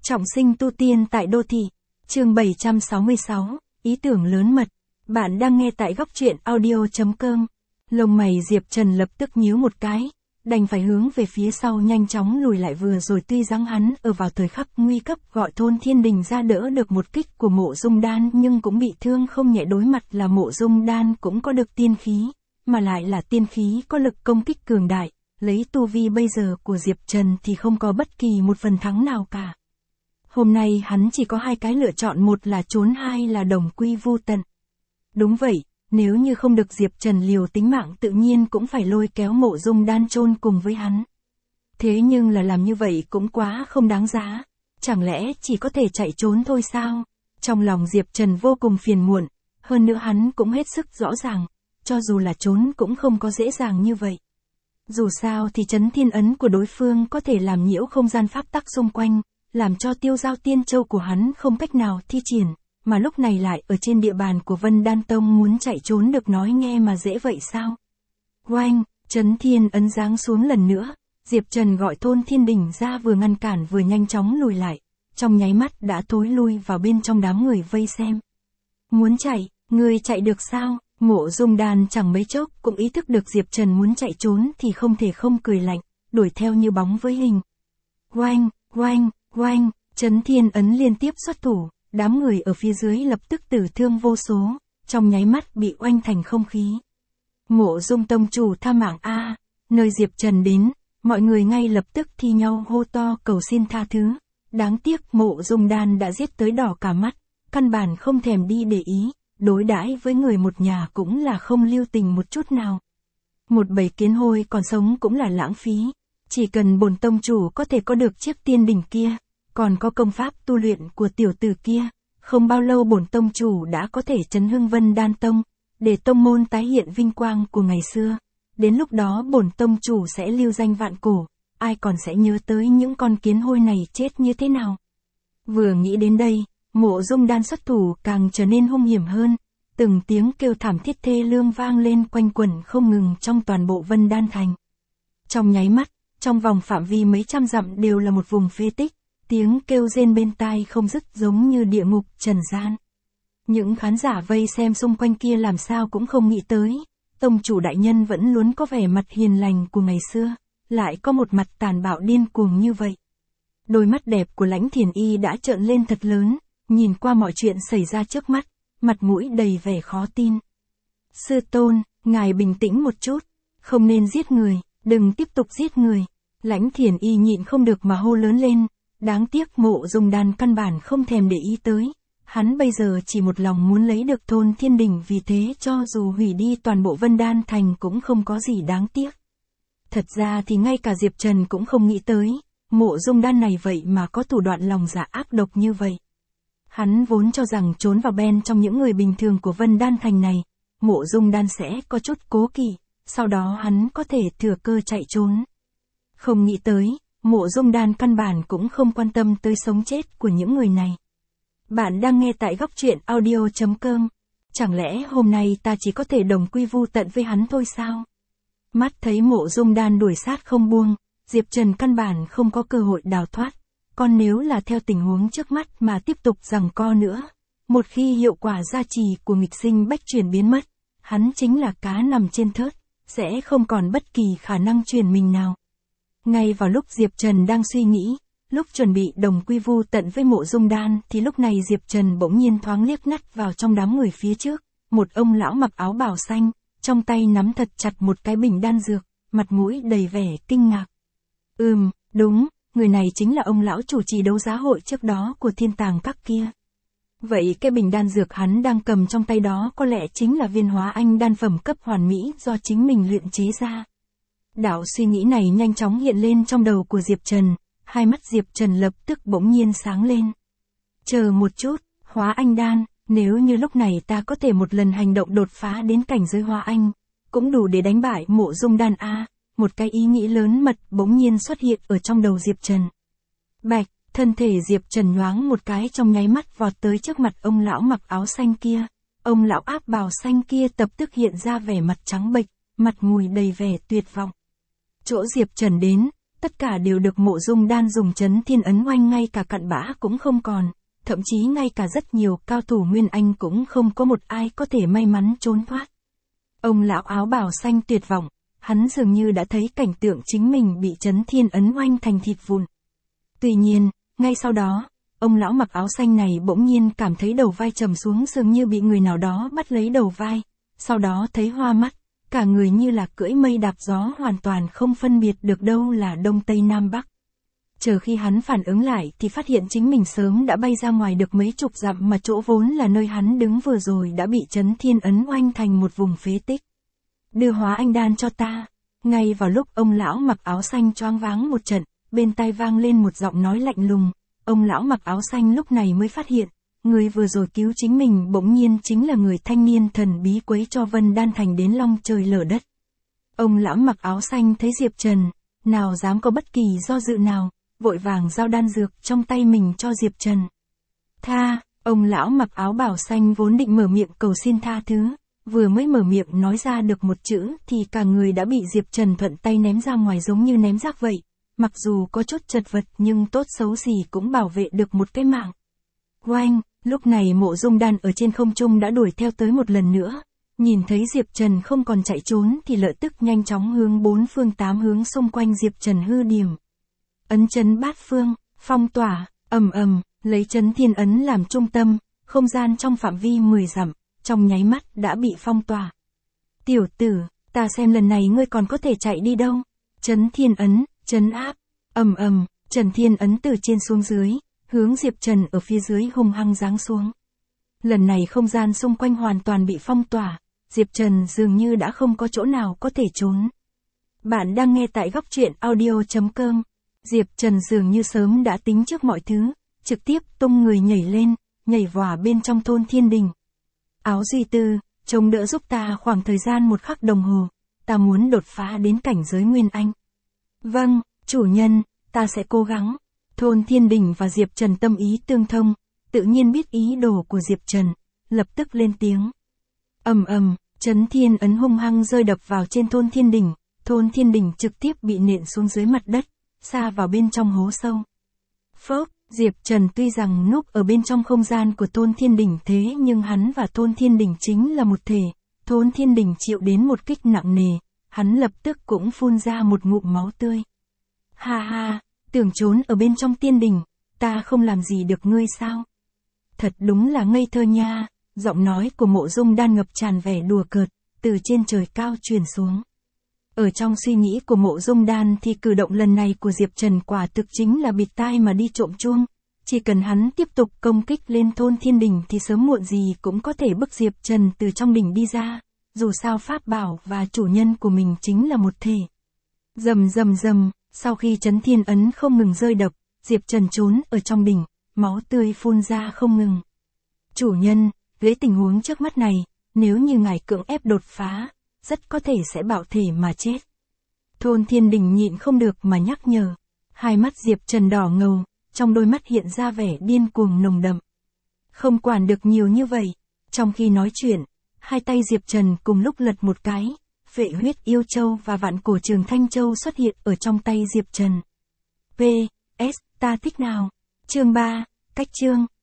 Trọng sinh tu tiên tại đô thị. Chương 766, ý tưởng lớn mật. Bạn đang nghe tại góc truyện audio.com. Lông mày Diệp Trần lập tức nhíu một cái, đành phải hướng về phía sau nhanh chóng lùi lại. Vừa rồi tuy rằng hắn ở vào thời khắc nguy cấp gọi Thôn Thiên Đình ra đỡ được một kích của Mộ Dung Đan, nhưng cũng bị thương không nhẹ. Đối mặt là Mộ Dung Đan cũng có được tiên khí, mà lại là tiên khí có lực công kích cường đại. Lấy tu vi bây giờ của Diệp Trần thì không có bất kỳ một phần thắng nào cả. Hôm nay hắn chỉ có hai cái lựa chọn, một là trốn, hai là đồng quy vu tận. Đúng vậy, nếu như không được Diệp Trần liều tính mạng tự nhiên cũng phải lôi kéo Mộ Dung Đan chôn cùng với hắn. Thế nhưng là làm như vậy cũng quá không đáng giá. Chẳng lẽ chỉ có thể chạy trốn thôi sao? Trong lòng Diệp Trần vô cùng phiền muộn, hơn nữa hắn cũng hết sức rõ ràng, cho dù là trốn cũng không có dễ dàng như vậy. Dù sao thì chấn thiên ấn của đối phương có thể làm nhiễu không gian pháp tắc xung quanh, làm cho tiêu giao tiên châu của hắn không cách nào thi triển, mà lúc này lại ở trên địa bàn của Vân Đan Tông, muốn chạy trốn được nói nghe mà dễ vậy sao? Oanh, chấn thiên ấn giáng xuống lần nữa, Diệp Trần gọi Thôn Thiên Đình ra, vừa ngăn cản vừa nhanh chóng lùi lại, trong nháy mắt đã thối lui vào bên trong đám người vây xem. Muốn chạy, ngươi chạy được sao? Mộ Dung Đan chẳng mấy chốc cũng ý thức được Diệp Trần muốn chạy trốn thì không thể không cười lạnh, đuổi theo như bóng với hình. Oanh, oanh, oanh, chấn thiên ấn liên tiếp xuất thủ, đám người ở phía dưới lập tức tử thương vô số, trong nháy mắt bị oanh thành không khí. Mộ Dung tông chủ tha mạng a! Nơi Diệp Trần đến, mọi người ngay lập tức thi nhau hô to cầu xin tha thứ. Đáng tiếc Mộ Dung Đan đã giết tới đỏ cả mắt, căn bản không thèm đi để ý, đối đãi với người một nhà cũng là không lưu tình một chút nào. Một bầy kiến hôi còn sống cũng là lãng phí, chỉ cần bổn tông chủ có thể có được chiếc tiên đỉnh kia, còn có công pháp tu luyện của tiểu tử kia, không bao lâu bổn tông chủ đã có thể chấn hưng Vân Đan Tông, để tông môn tái hiện vinh quang của ngày xưa. Đến lúc đó bổn tông chủ sẽ lưu danh vạn cổ, ai còn sẽ nhớ tới những con kiến hôi này chết như thế nào. Vừa nghĩ đến đây, Mộ Dung Đan xuất thủ càng trở nên hung hiểm hơn, từng tiếng kêu thảm thiết thê lương vang lên quanh quẩn không ngừng trong toàn bộ Vân Đan Thành. Trong nháy mắt, trong vòng phạm vi mấy trăm dặm đều là một vùng phế tích, tiếng kêu rên bên tai không dứt giống như địa ngục trần gian. Những khán giả vây xem xung quanh kia làm sao cũng không nghĩ tới, tông chủ đại nhân vẫn luôn có vẻ mặt hiền lành của ngày xưa, lại có một mặt tàn bạo điên cuồng như vậy. Đôi mắt đẹp của Lãnh Thiền Y đã trợn lên thật lớn, nhìn qua mọi chuyện xảy ra trước mắt, mặt mũi đầy vẻ khó tin. Sư tôn, ngài bình tĩnh một chút, không nên giết người, đừng tiếp tục giết người. Lãnh Thiền Y nhịn không được mà hô lớn lên, đáng tiếc Mộ Dung Đan căn bản không thèm để ý tới. Hắn bây giờ chỉ một lòng muốn lấy được Thôn Thiên Đình, vì thế cho dù hủy đi toàn bộ Vân Đan Thành cũng không có gì đáng tiếc. Thật ra thì ngay cả Diệp Trần cũng không nghĩ tới, Mộ Dung Đan này vậy mà có thủ đoạn lòng dạ ác độc như vậy. Hắn vốn cho rằng trốn vào bên trong những người bình thường của Vân Đan Thành này, Mộ Dung Đan sẽ có chút cố kỵ, sau đó hắn có thể thừa cơ chạy trốn. Không nghĩ tới, Mộ Dung Đan căn bản cũng không quan tâm tới sống chết của những người này. Bạn đang nghe tại góc truyện audio.com. Chẳng lẽ hôm nay ta chỉ có thể đồng quy vu tận với hắn thôi sao? Mắt thấy Mộ Dung Đan đuổi sát không buông, Diệp Trần căn bản không có cơ hội đào thoát. Còn nếu là theo tình huống trước mắt mà tiếp tục giằng co nữa, một khi hiệu quả gia trì của nghịch sinh bách chuyển biến mất, hắn chính là cá nằm trên thớt, sẽ không còn bất kỳ khả năng chuyển mình nào. Ngay vào lúc Diệp Trần đang suy nghĩ, lúc chuẩn bị đồng quy vu tận với Mộ Dung Đan, thì lúc này Diệp Trần bỗng nhiên thoáng liếc mắt vào trong đám người phía trước, một ông lão mặc áo bào xanh, trong tay nắm thật chặt một cái bình đan dược, mặt mũi đầy vẻ kinh ngạc. Đúng, người này chính là ông lão chủ trì đấu giá hội trước đó của Thiên Tàng Các kia. Vậy cái bình đan dược hắn đang cầm trong tay đó có lẽ chính là viên hóa anh đan phẩm cấp hoàn mỹ do chính mình luyện chế ra. Đạo suy nghĩ này nhanh chóng hiện lên trong đầu của Diệp Trần, hai mắt Diệp Trần lập tức bỗng nhiên sáng lên. Chờ một chút, hóa anh đan, nếu như lúc này ta có thể một lần hành động đột phá đến cảnh giới hóa anh, cũng đủ để đánh bại Mộ Dung Đan a. Một cái ý nghĩ lớn mật bỗng nhiên xuất hiện ở trong đầu Diệp Trần. Bạch, thân thể Diệp Trần nhoáng một cái trong nháy mắt vọt tới trước mặt ông lão mặc áo xanh kia. Ông lão áp bào xanh kia lập tức hiện ra vẻ mặt trắng bệch, mặt ngùi đầy vẻ tuyệt vọng. Chỗ Diệp Trần đến, tất cả đều được Mộ Dung Đan dùng chấn thiên ấn oanh ngay cả cặn bã cũng không còn, thậm chí ngay cả rất nhiều cao thủ Nguyên Anh cũng không có một ai có thể may mắn trốn thoát. Ông lão áo bào xanh tuyệt vọng, hắn dường như đã thấy cảnh tượng chính mình bị chấn thiên ấn oanh thành thịt vụn. Tuy nhiên, ngay sau đó, ông lão mặc áo xanh này bỗng nhiên cảm thấy đầu vai trầm xuống, dường như bị người nào đó bắt lấy đầu vai, sau đó thấy hoa mắt, cả người như là cưỡi mây đạp gió, hoàn toàn không phân biệt được đâu là đông tây nam bắc. Chờ khi hắn phản ứng lại thì phát hiện chính mình sớm đã bay ra ngoài được mấy chục dặm, mà chỗ vốn là nơi hắn đứng vừa rồi đã bị chấn thiên ấn oanh thành một vùng phế tích. Đưa hóa anh đan cho ta. Ngay vào lúc ông lão mặc áo xanh choáng váng một trận, bên tai vang lên một giọng nói lạnh lùng. Ông lão mặc áo xanh lúc này mới phát hiện, người vừa rồi cứu chính mình bỗng nhiên chính là người thanh niên thần bí quấy cho Vân Đan Thành đến long trời lở đất. Ông lão mặc áo xanh thấy Diệp Trần, nào dám có bất kỳ do dự nào, vội vàng giao đan dược trong tay mình cho Diệp Trần. Tha, ông lão mặc áo bảo xanh vốn định mở miệng cầu xin tha thứ, vừa mới mở miệng nói ra được một chữ thì cả người đã bị Diệp Trần thuận tay ném ra ngoài giống như ném rác vậy. Mặc dù có chút chật vật nhưng tốt xấu gì cũng bảo vệ được một cái mạng. Oanh, lúc này Mộ Dung Đan ở trên không trung đã đuổi theo tới một lần nữa. Nhìn thấy Diệp Trần không còn chạy trốn thì lập tức nhanh chóng hướng bốn phương tám hướng xung quanh Diệp Trần hư điểm. Ấn chấn bát phương, phong tỏa, ầm ầm, lấy chấn thiên ấn làm trung tâm, không gian trong phạm vi 10 dặm, trong nháy mắt đã bị phong tỏa. Tiểu tử, ta xem lần này ngươi còn có thể chạy đi đâu. Chấn thiên ấn, trấn áp, ầm ầm, Trần Thiên ấn từ trên xuống dưới, hướng Diệp Trần ở phía dưới hung hăng giáng xuống. Lần này không gian xung quanh hoàn toàn bị phong tỏa, Diệp Trần dường như đã không có chỗ nào có thể trốn. Bạn đang nghe tại góc truyện audio.com. Diệp Trần dường như sớm đã tính trước mọi thứ, trực tiếp tung người nhảy lên, nhảy vọa bên trong thôn Thiên Đình. Áo Duy Tư, chống đỡ giúp ta khoảng thời gian 1 khắc đồng hồ, ta muốn đột phá đến cảnh giới Nguyên Anh. Vâng, chủ nhân, ta sẽ cố gắng. Thôn Thiên Đình và Diệp Trần tâm ý tương thông, tự nhiên biết ý đồ của Diệp Trần, lập tức lên tiếng. Ầm ầm, chấn thiên ấn hung hăng rơi đập vào trên thôn Thiên Đình, thôn Thiên Đình trực tiếp bị nện xuống dưới mặt đất, xa vào bên trong hố sâu. Phốc, Diệp Trần tuy rằng núp ở bên trong không gian của thôn Thiên Đình thế nhưng hắn và thôn Thiên Đình chính là một thể, thôn Thiên Đình chịu đến một kích nặng nề, hắn lập tức cũng phun ra một ngụm máu tươi. Ha ha, tưởng trốn ở bên trong tiên đình, ta không làm gì được ngươi sao? Thật đúng là ngây thơ nha, giọng nói của Mộ Dung Đan ngập tràn vẻ đùa cợt, từ trên trời cao truyền xuống. Ở trong suy nghĩ của Mộ Dung Đan thì cử động lần này của Diệp Trần quả thực chính là bịt tai mà đi trộm chuông. Chỉ cần hắn tiếp tục công kích lên thôn Thiên Đình thì sớm muộn gì cũng có thể bức Diệp Trần từ trong đỉnh đi ra. Dù sao pháp bảo và chủ nhân của mình chính là một thể. Rầm rầm rầm, sau khi chấn thiên ấn không ngừng rơi đập, Diệp Trần trốn ở trong đỉnh, máu tươi phun ra không ngừng. Chủ nhân, với tình huống trước mắt này, nếu như ngài cưỡng ép đột phá, rất có thể sẽ bạo thể mà chết. Thôn Thiên Đình nhịn không được mà nhắc nhở. Hai mắt Diệp Trần đỏ ngầu, trong đôi mắt hiện ra vẻ điên cuồng nồng đậm. Không quản được nhiều như vậy, trong khi nói chuyện, hai tay Diệp Trần cùng lúc lật một cái, Phệ Huyết Yêu Châu và Vạn Cổ Trường Thanh Châu xuất hiện ở trong tay Diệp Trần. P.S. Ta thích nào? Chương 3, cách chương.